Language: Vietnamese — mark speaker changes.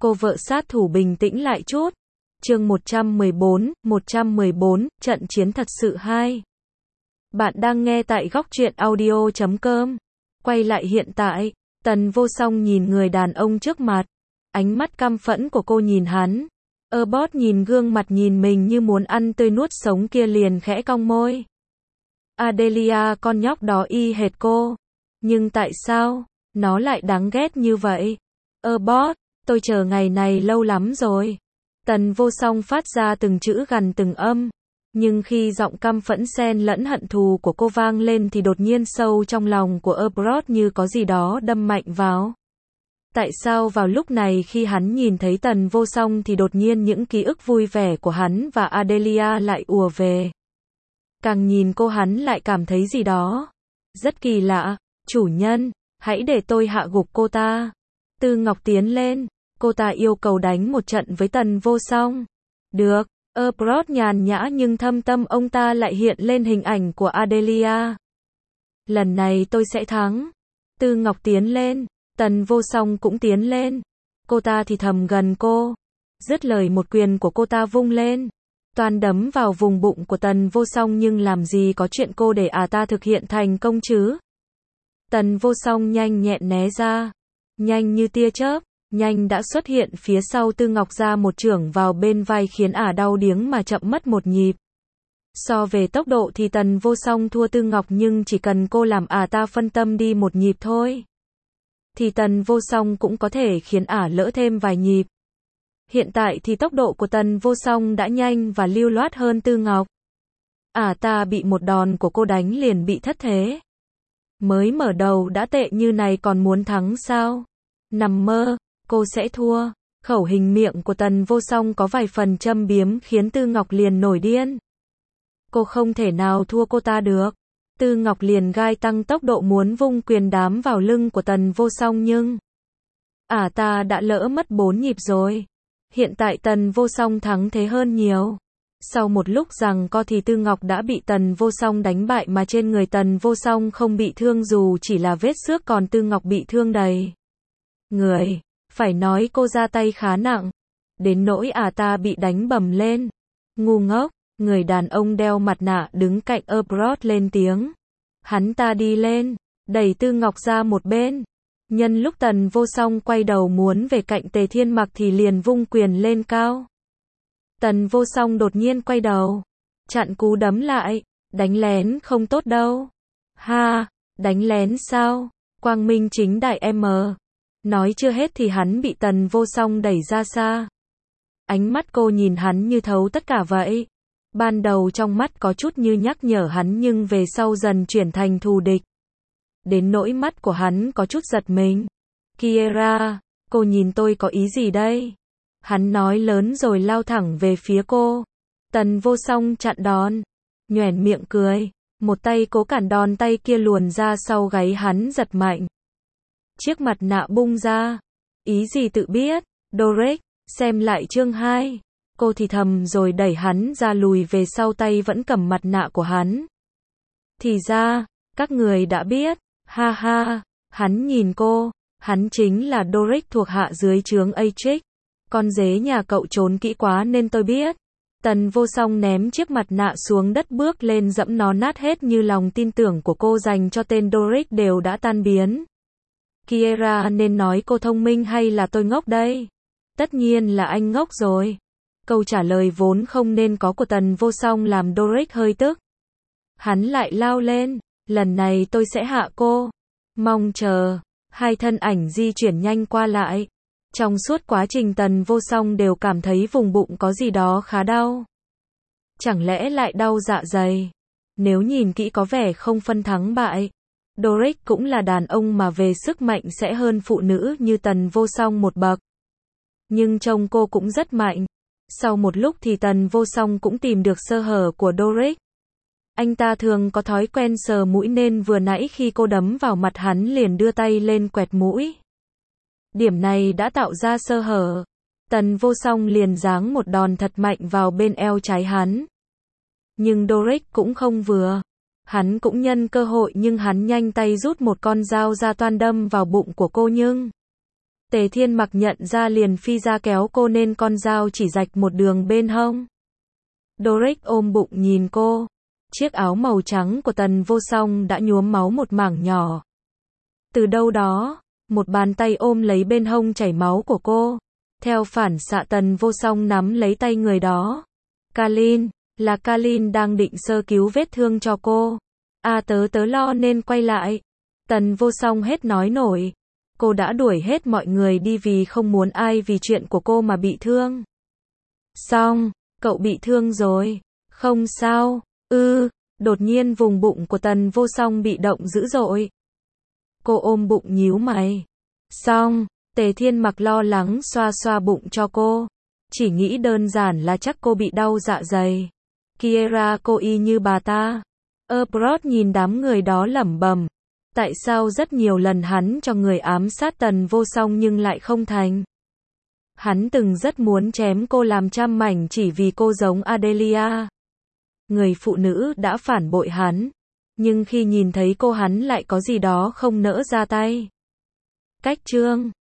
Speaker 1: Cô vợ sát thủ bình tĩnh lại chút. Chương 114, trận chiến thật sự 2. Bạn đang nghe tại góc truyện audio.com. Quay lại hiện tại, Tần Vô Song nhìn người đàn ông trước mặt. Ánh mắt căm phẫn của cô nhìn hắn. Bot nhìn gương mặt nhìn mình như muốn ăn tươi nuốt sống kia liền khẽ cong môi. Adelia, con nhóc đó y hệt cô. Nhưng tại sao nó lại đáng ghét như vậy? Bot, tôi chờ ngày này lâu lắm rồi. Tần Vô Song phát ra từng chữ gần từng âm. Nhưng khi giọng căm phẫn xen lẫn hận thù của cô vang lên thì đột nhiên sâu trong lòng của Brod như có gì đó đâm mạnh vào. Tại sao vào lúc này khi hắn nhìn thấy Tần Vô Song thì đột nhiên những ký ức vui vẻ của hắn và Adelia lại ùa về. Càng nhìn cô hắn lại cảm thấy gì đó rất kỳ lạ. Chủ nhân, hãy để tôi hạ gục cô ta. Tư Ngọc tiến lên, cô ta yêu cầu đánh một trận với Tần Vô Song. Được, Brod nhàn nhã nhưng thâm tâm ông ta lại hiện lên hình ảnh của Adelia. Lần này tôi sẽ thắng. Tư Ngọc tiến lên, Tần Vô Song cũng tiến lên. Cô ta thì thầm gần cô. Dứt lời một quyền của cô ta vung lên. Toàn đấm vào vùng bụng của Tần Vô Song nhưng làm gì có chuyện cô để ta thực hiện thành công chứ. Tần Vô Song nhanh nhẹn né ra. Nhanh như tia chớp, nhanh đã xuất hiện phía sau Tư Ngọc ra một chưởng vào bên vai khiến đau điếng mà chậm mất một nhịp. So về tốc độ thì Tần Vô Song thua Tư Ngọc nhưng chỉ cần cô làm ta phân tâm đi một nhịp thôi. Thì Tần Vô Song cũng có thể khiến lỡ thêm vài nhịp. Hiện tại thì tốc độ của Tần Vô Song đã nhanh và lưu loát hơn Tư Ngọc. Ta bị một đòn của cô đánh liền bị thất thế. Mới mở đầu đã tệ như này còn muốn thắng sao? Nằm mơ, cô sẽ thua. Khẩu hình miệng của Tần Vô Song có vài phần châm biếm khiến Tư Ngọc liền nổi điên. Cô không thể nào thua cô ta được. Tư Ngọc liền gai tăng tốc độ muốn vung quyền đám vào lưng của Tần Vô Song nhưng ta đã lỡ mất 4 nhịp rồi. Hiện tại Tần Vô Song thắng thế hơn nhiều. Sau một lúc giằng co thì Tư Ngọc đã bị Tần Vô Song đánh bại mà trên người Tần Vô Song không bị thương dù chỉ là vết xước còn Tư Ngọc bị thương đầy người. Phải nói cô ra tay khá nặng. Đến nỗi ta bị đánh bầm lên. Ngu ngốc, người đàn ông đeo mặt nạ đứng cạnh Brod lên tiếng. Hắn ta đi lên, đẩy Tư Ngọc ra một bên. Nhân lúc Tần Vô Song quay đầu muốn về cạnh Tề Thiên Mặc thì liền vung quyền lên cao. Tần Vô Song đột nhiên quay đầu, chặn cú đấm lại, đánh lén không tốt đâu. Ha, đánh lén sao? Quang minh chính đại em. Nói chưa hết thì hắn bị Tần Vô Song đẩy ra xa. Ánh mắt cô nhìn hắn như thấu tất cả vậy. Ban đầu trong mắt có chút như nhắc nhở hắn nhưng về sau dần chuyển thành thù địch. Đến nỗi mắt của hắn có chút giật mình. Kiera, cô nhìn tôi có ý gì đây? Hắn nói lớn rồi lao thẳng về phía cô. Tần Vô Song chặn đòn, nhoẻn miệng cười, một tay cố cản đòn tay kia luồn ra sau gáy hắn giật mạnh. Chiếc mặt nạ bung ra. Ý gì tự biết, Dorek, xem lại chương 2. Cô thì thầm rồi đẩy hắn ra lùi về sau tay vẫn cầm mặt nạ của hắn. Thì ra, các người đã biết, ha ha, hắn nhìn cô, hắn chính là Dorek thuộc hạ dưới trướng Atrix. Con dế nhà cậu trốn kỹ quá nên tôi biết. Tần Vô Song ném chiếc mặt nạ xuống đất bước lên dẫm nó nát hết như lòng tin tưởng của cô dành cho tên Dorek đều đã tan biến. Kiera nên nói cô thông minh hay là tôi ngốc đây? Tất nhiên là anh ngốc rồi. Câu trả lời vốn không nên có của Tần Vô Song làm Dorek hơi tức. Hắn lại lao lên, lần này tôi sẽ hạ cô. Mong chờ. Hai thân ảnh di chuyển nhanh qua lại. Trong suốt quá trình Tần Vô Song đều cảm thấy vùng bụng có gì đó khá đau. Chẳng lẽ lại đau dạ dày? Nếu nhìn kỹ có vẻ không phân thắng bại. Dorek cũng là đàn ông mà về sức mạnh sẽ hơn phụ nữ như Tần Vô Song một bậc. Nhưng trông cô cũng rất mạnh. Sau một lúc thì Tần Vô Song cũng tìm được sơ hở của Dorek. Anh ta thường có thói quen sờ mũi nên vừa nãy khi cô đấm vào mặt hắn liền đưa tay lên quẹt mũi. Điểm này đã tạo ra sơ hở. Tần Vô Song liền giáng một đòn thật mạnh vào bên eo trái hắn. Nhưng Dorek cũng không vừa. Hắn cũng nhân cơ hội nhưng hắn nhanh tay rút một con dao ra toan đâm vào bụng của cô nhưng Tề Thiên Mặc nhận ra liền phi ra kéo cô nên con dao chỉ rạch một đường bên hông. Doric ôm bụng nhìn cô. Chiếc áo màu trắng của Tần Vô Song đã nhuốm máu một mảng nhỏ. Từ đâu đó, một bàn tay ôm lấy bên hông chảy máu của cô. Theo phản xạ Tần Vô Song nắm lấy tay người đó. Kalin, là Kalin đang định sơ cứu vết thương cho cô. Tớ lo nên quay lại. Tần Vô Song hết nói nổi. Cô đã đuổi hết mọi người đi vì không muốn ai vì chuyện của cô mà bị thương. Xong, cậu bị thương rồi. Không sao. Đột nhiên vùng bụng của Tần Vô Song bị động dữ dội. Cô ôm bụng nhíu mày. Xong, Tề Thiên Mặc lo lắng xoa xoa bụng cho cô. Chỉ nghĩ đơn giản là chắc cô bị đau dạ dày. Kiera cô y như bà ta. Brod nhìn đám người đó lẩm bẩm. Tại sao rất nhiều lần hắn cho người ám sát Tần Vô Song nhưng lại không thành? Hắn từng rất muốn chém cô làm trăm mảnh chỉ vì cô giống Adelia. Người phụ nữ đã phản bội hắn. Nhưng khi nhìn thấy cô hắn lại có gì đó không nỡ ra tay. Cách chương